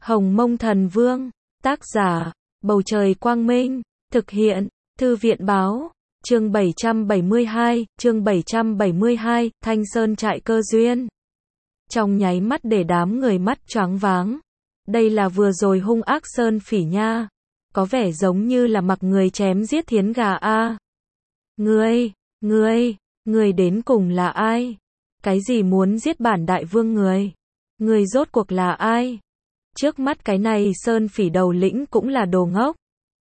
Hồng Mông Thần Vương, tác giả, Bầu Trời Quang Minh, thực hiện, Thư viện Báo, chương 772, Thanh Sơn trại cơ duyên. Trong nháy mắt để đám người mắt choáng váng. Đây là vừa rồi hung ác Sơn Phỉ nha. Có vẻ giống như là mặc người chém giết thiến gà a. Ngươi đến cùng là ai? Cái gì muốn giết bản đại vương người? Người rốt cuộc là ai? Trước mắt cái này Sơn Phỉ đầu lĩnh cũng là đồ ngốc.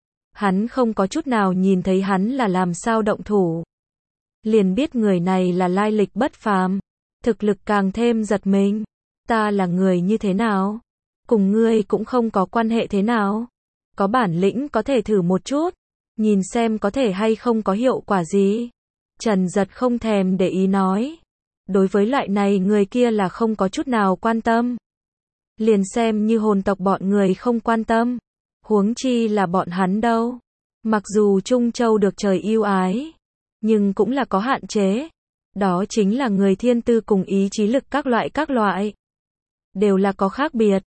Hắn không có chút nào nhìn thấy hắn là làm sao động thủ. Liền biết người này là lai lịch bất phàm. Thực lực càng thêm giật mình. Ta là người như thế nào? Cùng ngươi cũng không có quan hệ thế nào? Có bản lĩnh có thể thử một chút. Nhìn xem có thể hay không có hiệu quả gì. Trần Giật không thèm để ý nói. Đối với loại này người kia là không có chút nào quan tâm. Liền xem như hồn tộc bọn người không quan tâm. Huống chi là bọn hắn đâu. Mặc dù Trung Châu được trời yêu ái. Nhưng cũng là có hạn chế. Đó chính là người thiên tư cùng ý chí lực các loại. Đều là có khác biệt.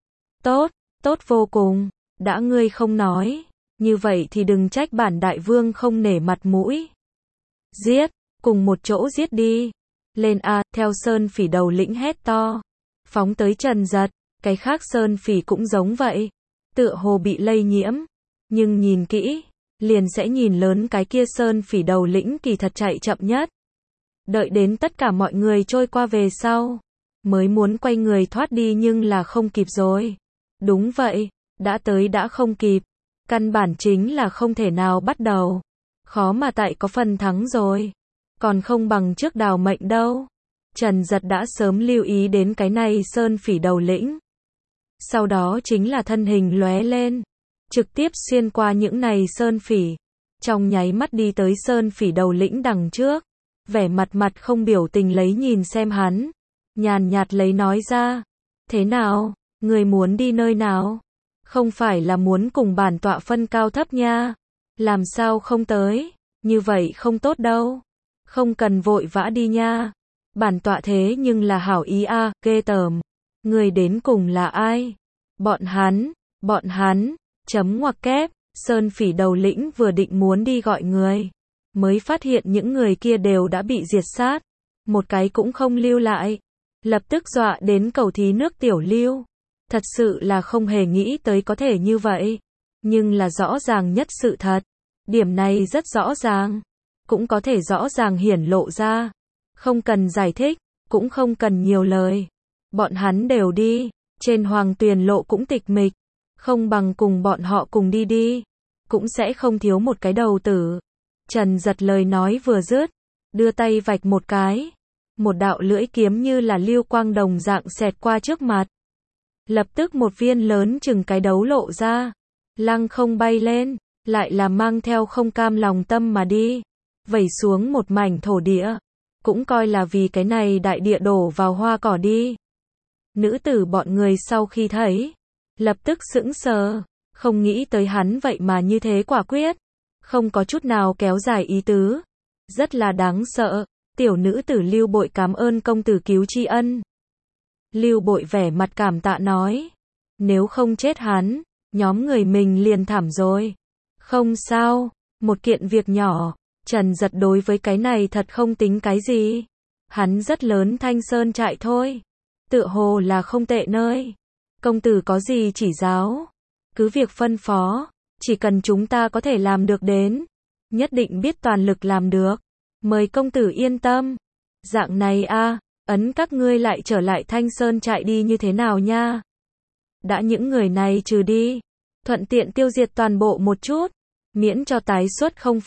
Tốt vô cùng. Đã ngươi không nói. Như vậy thì đừng trách bản đại vương không nể mặt mũi. Giết, cùng một chỗ giết đi. Lên a, theo Sơn Phỉ đầu lĩnh hét to. Phóng tới Trần Giật, cái khác Sơn Phỉ cũng giống vậy. Tựa hồ bị lây nhiễm. Nhưng nhìn kỹ, liền sẽ nhìn lớn cái kia Sơn Phỉ đầu lĩnh kỳ thật chạy chậm nhất. Đợi đến tất cả mọi người trôi qua về sau. Mới muốn quay người thoát đi nhưng là không kịp rồi. Đúng vậy, đã tới đã không kịp. Căn bản chính là không thể nào bắt đầu. Khó mà tại có phần thắng rồi. Còn không bằng trước đào mệnh đâu. Trần Giật đã sớm lưu ý đến cái này Sơn Phỉ đầu lĩnh. Sau đó chính là thân hình lóe lên. Trực tiếp xuyên qua những này Sơn Phỉ. Trong nháy mắt đi tới Sơn Phỉ đầu lĩnh đằng trước. Vẻ mặt không biểu tình lấy nhìn xem hắn. Nhàn nhạt lấy nói ra. Thế nào, người muốn đi nơi nào? Không phải là muốn cùng bản tọa phân cao thấp nha. Làm sao không tới? Như vậy không tốt đâu. Không cần vội vã đi nha. Bản tọa thế nhưng là hảo ý a, ghê tởm. Người đến cùng là ai? Bọn hắn, chấm ngoặc kép, Sơn Phỉ đầu lĩnh vừa định muốn đi gọi người. Mới phát hiện những người kia đều đã bị diệt sát. Một cái cũng không lưu lại. Lập tức dọa đến cầu thí nước tiểu lưu. Thật sự là không hề nghĩ tới có thể như vậy. Nhưng là rõ ràng nhất sự thật. Điểm này rất rõ ràng. Cũng có thể rõ ràng hiển lộ ra. Không cần giải thích, cũng không cần nhiều lời. Bọn hắn đều đi. Trên Hoàng Tuyền lộ cũng tịch mịch. Không bằng cùng bọn họ cùng đi. Cũng sẽ không thiếu một cái đầu tử. Trần Giật lời nói vừa dứt. Đưa tay vạch một cái. Một đạo lưỡi kiếm như là lưu quang đồng dạng xẹt qua trước mặt. Lập tức một viên lớn chừng cái đấu lộ ra. Lăng không bay lên. Lại là mang theo không cam lòng tâm mà đi. Vẩy xuống một mảnh thổ địa. Cũng coi là vì cái này đại địa đổ vào hoa cỏ đi. Nữ tử bọn người sau khi thấy. Lập tức sững sờ. Không nghĩ tới hắn vậy mà như thế quả quyết. Không có chút nào kéo dài ý tứ. Rất là đáng sợ. Tiểu nữ tử Lưu Bội cảm ơn công tử cứu tri ân. Lưu Bội vẻ mặt cảm tạ nói. Nếu không chết hắn, nhóm người mình liền thảm rồi. Không sao, một kiện việc nhỏ. Trần Giật đối với cái này thật không tính cái gì. Hắn rất lớn Thanh Sơn trại thôi. Tựa hồ là không tệ nơi. Công tử có gì chỉ giáo. Cứ việc phân phó. Chỉ cần chúng ta có thể làm được đến. Nhất định biết toàn lực làm được. Mời công tử yên tâm. Dạng này a, ấn các ngươi lại trở lại Thanh Sơn trại đi như thế nào nha. Đã những người này trừ đi. Thuận tiện tiêu diệt toàn bộ một chút. Miễn cho tái xuất không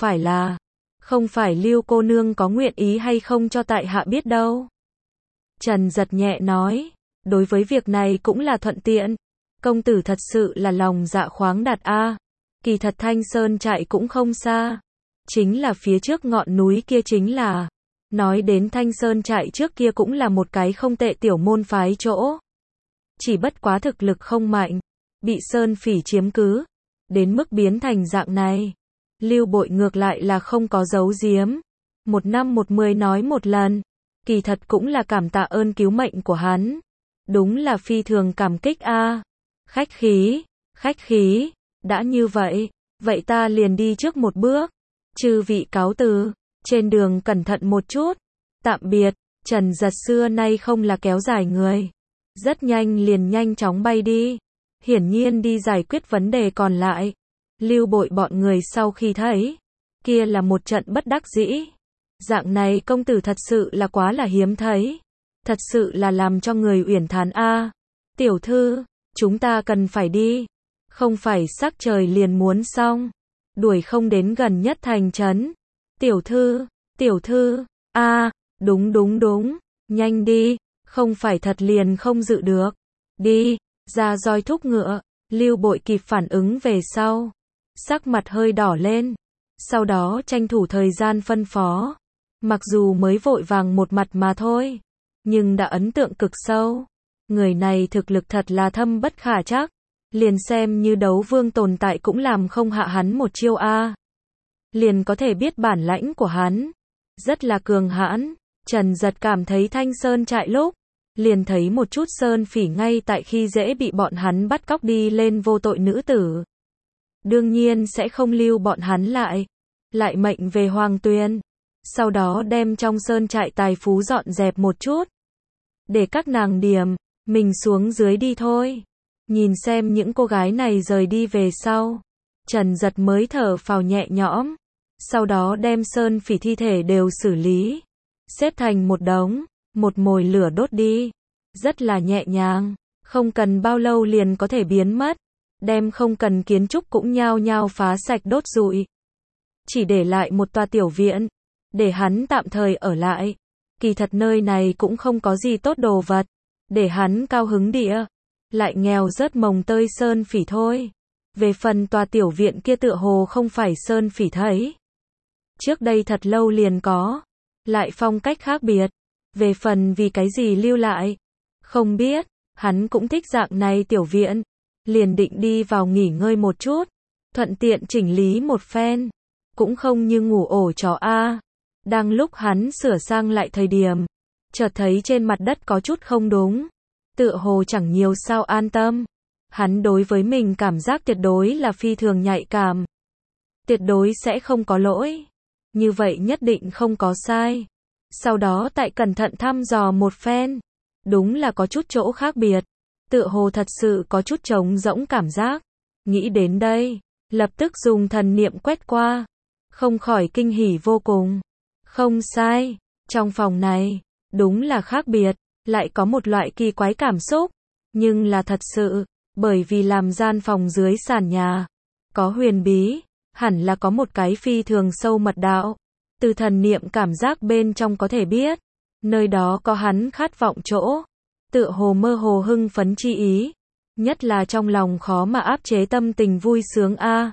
phải Lưu cô nương có nguyện ý hay không cho tại hạ biết đâu. Trần Giật nhẹ nói. Đối với việc này cũng là thuận tiện. Công tử thật sự là lòng dạ khoáng đạt a. Kỳ thật Thanh Sơn trại cũng không xa. Chính là phía trước ngọn núi kia chính là. Nói đến Thanh Sơn trại trước kia cũng là một cái không tệ tiểu môn phái chỗ. Chỉ bất quá thực lực không mạnh. Bị Sơn Phỉ chiếm cứ. Đến mức biến thành dạng này. Lưu Bội ngược lại là không có giấu giếm. 1 năm 10 nói một lần. Kỳ thật cũng là cảm tạ ơn cứu mệnh của hắn. Đúng là phi thường cảm kích a. khách khí, đã như vậy, vậy ta liền đi trước một bước. Chư vị cáo từ, trên đường cẩn thận một chút. Tạm biệt, Trần Giật xưa nay không là kéo dài người. Rất nhanh liền nhanh chóng bay đi. Hiển nhiên đi giải quyết vấn đề còn lại. Lưu Bội bọn người sau khi thấy, kia là một trận bất đắc dĩ. Dạng này công tử thật sự là quá là hiếm thấy. Thật sự là làm cho người uyển thán a. Tiểu thư, chúng ta cần phải đi. Không phải sắc trời liền muốn xong. Đuổi không đến gần nhất thành trấn. Tiểu thư, đúng, nhanh đi, không phải thật liền không dự được. Đi, ra roi thúc ngựa, Lưu Bội kịp phản ứng về sau. Sắc mặt hơi đỏ lên. Sau đó tranh thủ thời gian phân phó. Mặc dù mới vội vàng một mặt mà thôi, nhưng đã ấn tượng cực sâu. Người này thực lực thật là thâm bất khả trắc. Liền xem như đấu vương tồn tại cũng làm không hạ hắn một chiêu a. Liền có thể biết bản lãnh của hắn. Rất là cường hãn. Trần Giật cảm thấy Thanh Sơn trại lúc, liền thấy một chút sơn phỉ ngay tại khi dễ bị bọn hắn bắt cóc đi lên vô tội nữ tử. Đương nhiên sẽ không lưu bọn hắn lại. Lại mệnh về Hoàng Tuyền. Sau đó đem trong sơn trại tài phú dọn dẹp một chút. Để các nàng điềm, mình xuống dưới đi thôi. Nhìn xem những cô gái này rời đi về sau. Trần Giật mới thở phào nhẹ nhõm. Sau đó đem sơn phỉ thi thể đều xử lý. Xếp thành một đống, một mồi lửa đốt đi. Rất là nhẹ nhàng. Không cần bao lâu liền có thể biến mất. Đem không cần kiến trúc cũng nhao nhao phá sạch đốt rụi. Chỉ để lại một tòa tiểu viện. Để hắn tạm thời ở lại. Kỳ thật nơi này cũng không có gì tốt đồ vật. Để hắn cao hứng địa. Lại nghèo rớt mồng tơi sơn phỉ thôi. Về phần tòa tiểu viện kia tựa hồ không phải sơn phỉ thấy. Trước đây thật lâu liền có. Lại phong cách khác biệt. Về phần vì cái gì lưu lại. Không biết. Hắn cũng thích dạng này tiểu viện. Liền định đi vào nghỉ ngơi một chút. Thuận tiện chỉnh lý một phen. Cũng không như ngủ ổ chó a. Đang lúc hắn sửa sang lại thời điểm. Chợt thấy trên mặt đất có chút không đúng. Tựa hồ chẳng nhiều sao an tâm. Hắn đối với mình cảm giác tuyệt đối là phi thường nhạy cảm. Tuyệt đối sẽ không có lỗi. Như vậy nhất định không có sai. Sau đó tại cẩn thận thăm dò một phen. Đúng là có chút chỗ khác biệt. Tựa hồ thật sự có chút trống rỗng cảm giác. Nghĩ đến đây, lập tức dùng thần niệm quét qua. Không khỏi kinh hỉ vô cùng. Không sai, trong phòng này, đúng là khác biệt. Lại có một loại kỳ quái cảm xúc. Nhưng là thật sự, bởi vì làm gian phòng dưới sàn nhà. Có huyền bí, hẳn là có một cái phi thường sâu mật đạo. Từ thần niệm cảm giác bên trong có thể biết. Nơi đó có hắn khát vọng chỗ. Tựa hồ mơ hồ hưng phấn chi ý. Nhất là trong lòng khó mà áp chế tâm tình vui sướng a.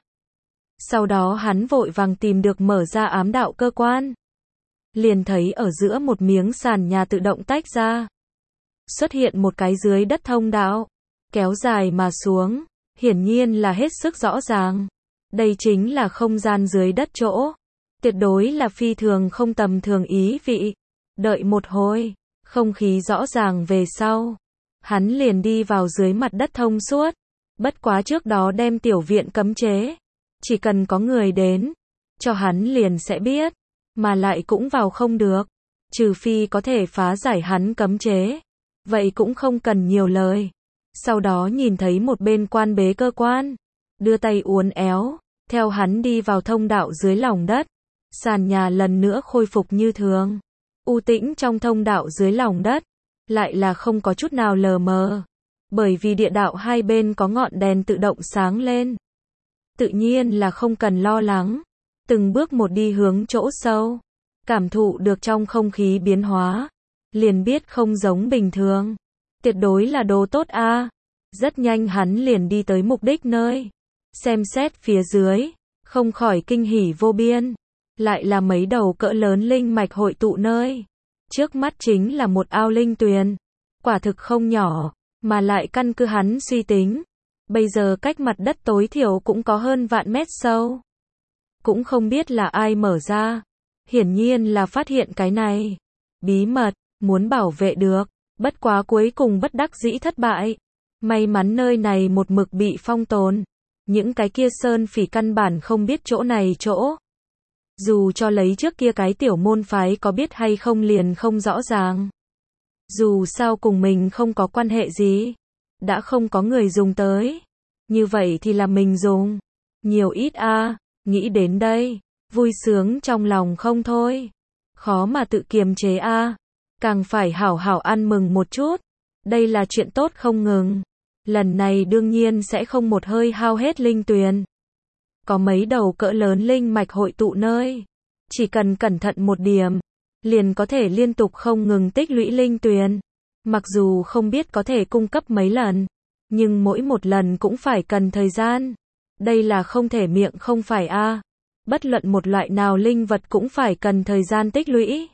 Sau đó hắn vội vàng tìm được mở ra ám đạo cơ quan. Liền thấy ở giữa một miếng sàn nhà tự động tách ra. Xuất hiện một cái dưới đất thông đạo. Kéo dài mà xuống. Hiển nhiên là hết sức rõ ràng. Đây chính là không gian dưới đất chỗ. Tuyệt đối là phi thường không tầm thường ý vị. Đợi một hồi. Không khí rõ ràng về sau. Hắn liền đi vào dưới mặt đất thông suốt. Bất quá trước đó đem tiểu viện cấm chế. Chỉ cần có người đến. Cho hắn liền sẽ biết. Mà lại cũng vào không được. Trừ phi có thể phá giải hắn cấm chế. Vậy cũng không cần nhiều lời. Sau đó nhìn thấy một bên quan bế cơ quan. Đưa tay uốn éo. Theo hắn đi vào thông đạo dưới lòng đất. Sàn nhà lần nữa khôi phục như thường. U tĩnh trong thông đạo dưới lòng đất. Lại là không có chút nào lờ mờ. Bởi vì địa đạo hai bên có ngọn đèn tự động sáng lên. Tự nhiên là không cần lo lắng. Từng bước một đi hướng chỗ sâu. Cảm thụ được trong không khí biến hóa. Liền biết không giống bình thường. Tuyệt đối là đồ tốt a. Rất nhanh hắn liền đi tới mục đích nơi. Xem xét phía dưới. Không khỏi kinh hỉ vô biên. Lại là mấy đầu cỡ lớn linh mạch hội tụ nơi. Trước mắt chính là một ao linh tuyền. Quả thực không nhỏ. Mà lại căn cứ hắn suy tính. Bây giờ cách mặt đất tối thiểu cũng có hơn vạn mét sâu. Cũng không biết là ai mở ra. Hiển nhiên là phát hiện cái này. Bí mật, muốn bảo vệ được. Bất quá cuối cùng bất đắc dĩ thất bại. May mắn nơi này một mực bị phong tồn. Những cái kia sơn phỉ căn bản không biết chỗ này chỗ. Dù cho lấy trước kia cái tiểu môn phái có biết hay không liền không rõ ràng. Dù sao cùng mình không có quan hệ gì. Đã không có người dùng tới. Như vậy thì là mình dùng. Nhiều ít a, nghĩ đến đây. Vui sướng trong lòng không thôi. Khó mà tự kiềm chế a. Càng phải hảo hảo ăn mừng một chút. Đây là chuyện tốt không ngừng. Lần này đương nhiên sẽ không một hơi hao hết linh tuyền. Có mấy đầu cỡ lớn linh mạch hội tụ nơi. Chỉ cần cẩn thận một điểm, liền có thể liên tục không ngừng tích lũy linh tuyền. Mặc dù không biết có thể cung cấp mấy lần, nhưng mỗi một lần cũng phải cần thời gian. Đây là không thể miệng không phải a. Bất luận một loại nào linh vật cũng phải cần thời gian tích lũy.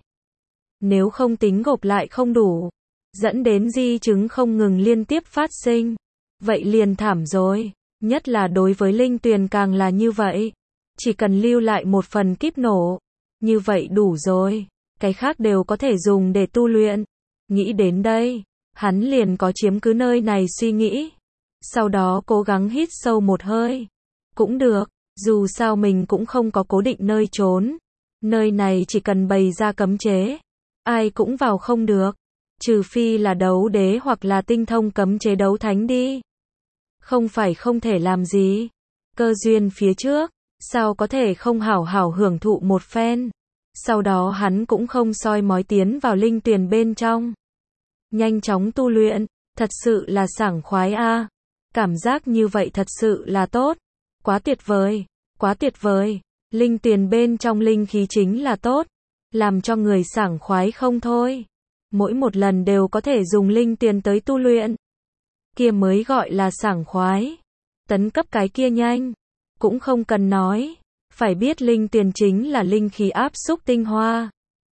Nếu không tính gộp lại không đủ, dẫn đến di chứng không ngừng liên tiếp phát sinh. Vậy liền thảm rồi. Nhất là đối với linh tuyền càng là như vậy. Chỉ cần lưu lại một phần kíp nổ. Như vậy đủ rồi. Cái khác đều có thể dùng để tu luyện. Nghĩ đến đây, hắn liền có chiếm cứ nơi này suy nghĩ. Sau đó cố gắng hít sâu một hơi. Cũng được, dù sao mình cũng không có cố định nơi trốn. Nơi này chỉ cần bày ra cấm chế. Ai cũng vào không được. Trừ phi là đấu đế hoặc là tinh thông cấm chế đấu thánh đi. Không phải không thể làm gì. Cơ duyên phía trước, sao có thể không hảo hảo hưởng thụ một phen. Sau đó hắn cũng không soi mói tiến vào linh tuyền bên trong. Nhanh chóng tu luyện, thật sự là sảng khoái a. Cảm giác như vậy thật sự là tốt. Quá tuyệt vời, quá tuyệt vời. Linh tuyền bên trong linh khí chính là tốt. Làm cho người sảng khoái không thôi. Mỗi một lần đều có thể dùng linh tuyền tới tu luyện. Kia mới gọi là sảng khoái. Tấn cấp cái kia nhanh. Cũng không cần nói. Phải biết linh tuyền chính là linh khí áp xúc tinh hoa.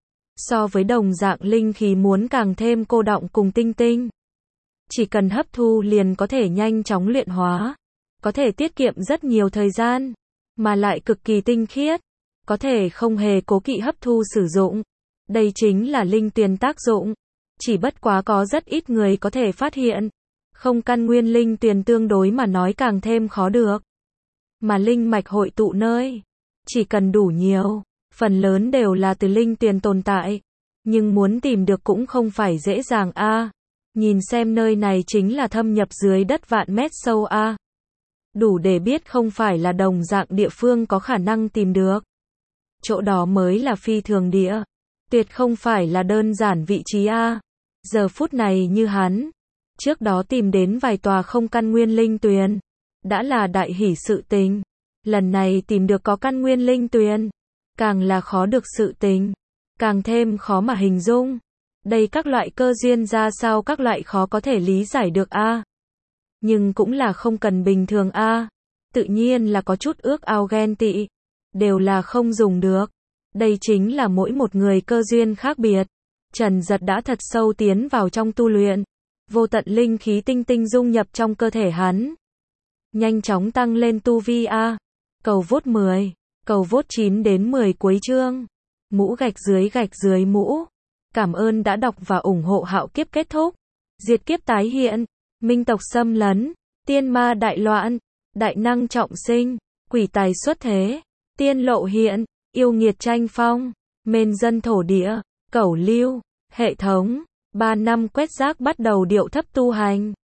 So với đồng dạng linh khí muốn càng thêm cô đọng cùng tinh tinh. Chỉ cần hấp thu liền có thể nhanh chóng luyện hóa. Có thể tiết kiệm rất nhiều thời gian. Mà lại cực kỳ tinh khiết. Có thể không hề cố kỵ hấp thu sử dụng. Đây chính là linh tuyền tác dụng. Chỉ bất quá có rất ít người có thể phát hiện. Không căn nguyên linh tuyền tương đối mà nói càng thêm khó được. Mà linh mạch hội tụ nơi. Chỉ cần đủ nhiều. Phần lớn đều là từ linh tuyền tồn tại. Nhưng muốn tìm được cũng không phải dễ dàng a. Nhìn xem nơi này chính là thâm nhập dưới đất vạn mét sâu a. Đủ để biết không phải là đồng dạng địa phương có khả năng tìm được. Chỗ đó mới là phi thường địa. Tuyệt không phải là đơn giản vị trí a. Giờ phút này như hắn. Trước đó tìm đến vài tòa không căn nguyên linh tuyền. Đã là đại hỷ sự tình. Lần này tìm được có căn nguyên linh tuyền. Càng là khó được sự tình. Càng thêm khó mà hình dung. Đây các loại cơ duyên ra sao các loại khó có thể lý giải được a. Nhưng cũng là không cần bình thường a. Tự nhiên là có chút ước ao ghen tị. Đều là không dùng được. Đây chính là mỗi một người cơ duyên khác biệt. Trần Giật đã thật sâu tiến vào trong tu luyện. Vô tận linh khí tinh tinh dung nhập trong cơ thể hắn. Nhanh chóng tăng lên tu vi a. Cầu vốt 10. Cầu vốt 9 đến 10 cuối chương. Mũ gạch dưới mũ. Cảm ơn đã đọc và ủng hộ Hạo Kiếp kết thúc. Diệt kiếp tái hiện. Minh tộc xâm lấn. Tiên ma đại loạn. Đại năng trọng sinh. Quỷ tài xuất thế. Tiên lộ hiện. Yêu nghiệt tranh phong. Mên dân thổ địa. Cẩu lưu. Hệ thống. 3 năm quét rác bắt đầu điệu thấp tu hành.